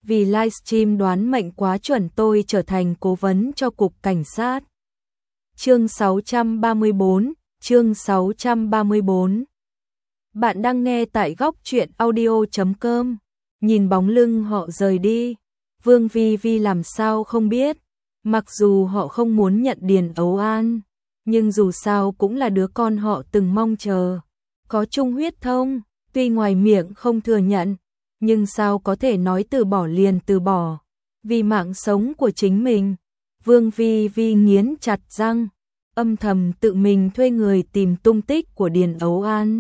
vì livestream đoán mệnh quá chuẩn tôi trở thành cố vấn cho cục cảnh sát. Chương 634, chương 634. Bạn đang nghe tại góc truyện audio.com. Nhìn bóng lưng họ rời đi, Vương Vi Vi làm sao không biết, mặc dù họ không muốn nhận Điền Ấu An, nhưng dù sao cũng là đứa con họ từng mong chờ, có chung huyết thống, tuy ngoài miệng không thừa nhận, nhưng sao có thể nói từ bỏ liền từ bỏ, vì mạng sống của chính mình. Vương Vi Vi nghiến chặt răng, âm thầm tự mình thuê người tìm tung tích của Điền Ấu An.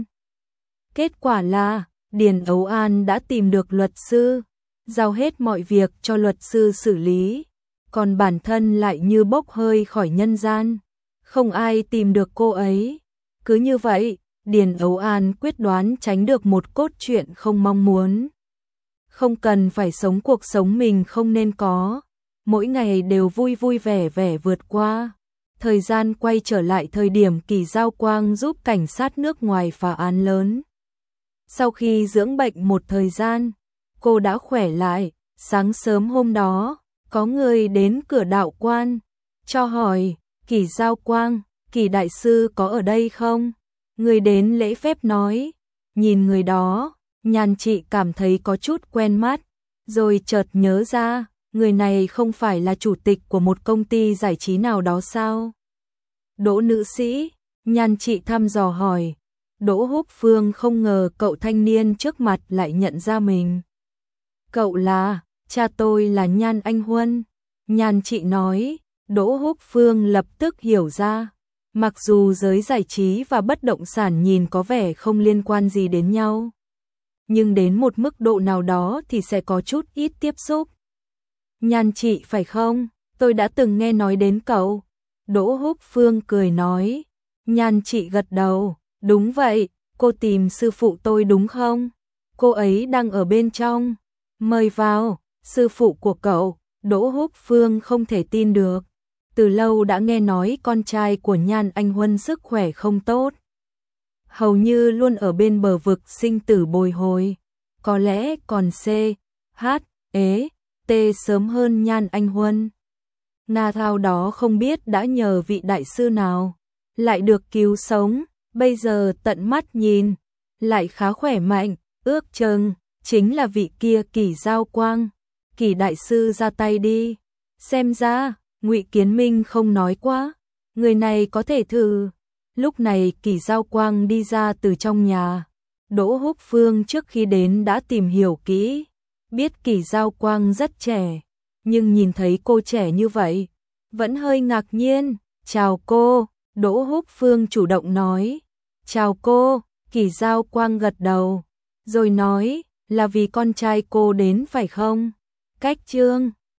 Kết quả là, Điền Ấu An đã tìm được luật sư, giao hết mọi việc cho luật sư xử lý, còn bản thân lại như bốc hơi khỏi nhân gian, không ai tìm được cô ấy. Cứ như vậy, Điền Ấu An quyết đoán tránh được một cốt truyện không mong muốn. Không cần phải sống cuộc sống mình không nên có, mỗi ngày đều vui vui vẻ vẻ vượt qua. Thời gian quay trở lại thời điểm Kỳ Giao Quang giúp cảnh sát nước ngoài phá án lớn. Sau khi dưỡng bệnh một thời gian, cô đã khỏe lại. Sáng sớm hôm đó, có người đến cửa đạo quan, cho hỏi, Kỳ Giao Quang, Kỳ đại sư có ở đây không? Người đến lễ phép nói, nhìn người đó, Nhan Trị cảm thấy có chút quen mắt, rồi chợt nhớ ra, người này không phải là chủ tịch của một công ty giải trí nào đó sao? Đỗ nữ sĩ, Nhan Trị thăm dò hỏi. Đỗ Húc Phương không ngờ cậu thanh niên trước mặt lại nhận ra mình. Cậu là, cha tôi là Nhan Anh Huân. Nhan Trị nói. Đỗ Húc Phương lập tức hiểu ra. Mặc dù giới giải trí và bất động sản nhìn có vẻ không liên quan gì đến nhau, nhưng đến một mức độ nào đó thì sẽ có chút ít tiếp xúc. Nhan Trị phải không? Tôi đã từng nghe nói đến cậu. Đỗ Húc Phương cười nói. Nhan Trị gật đầu. Đúng vậy, cô tìm sư phụ tôi đúng không? Cô ấy đang ở bên trong. Mời vào, sư phụ của cậu. Đỗ Húc Phương không thể tin được. Từ lâu đã nghe nói con trai của Nhan Anh Huân sức khỏe không tốt, hầu như luôn ở bên bờ vực sinh tử bồi hồi. Có lẽ còn C, H, E, T sớm hơn Nhan Anh Huân. Na thao đó không biết đã nhờ vị đại sư nào, lại được cứu sống, bây giờ tận mắt nhìn, lại khá khỏe mạnh, ước chừng chính là vị kia Kỳ Giao Quang. Kỳ đại sư ra tay đi. Xem ra, Ngụy Kiến Minh không nói quá, người này có thể thử. Lúc này Kỳ Giao Quang đi ra từ trong nhà. Đỗ Húc Phương trước khi đến đã tìm hiểu kỹ, biết Kỳ Giao Quang rất trẻ, nhưng nhìn thấy cô trẻ như vậy, vẫn hơi ngạc nhiên. Chào cô, Đỗ Húc Phương chủ động nói. Chào cô, Kỳ Giao Quang gật đầu, rồi nói, là vì con trai cô đến phải không? Cách chương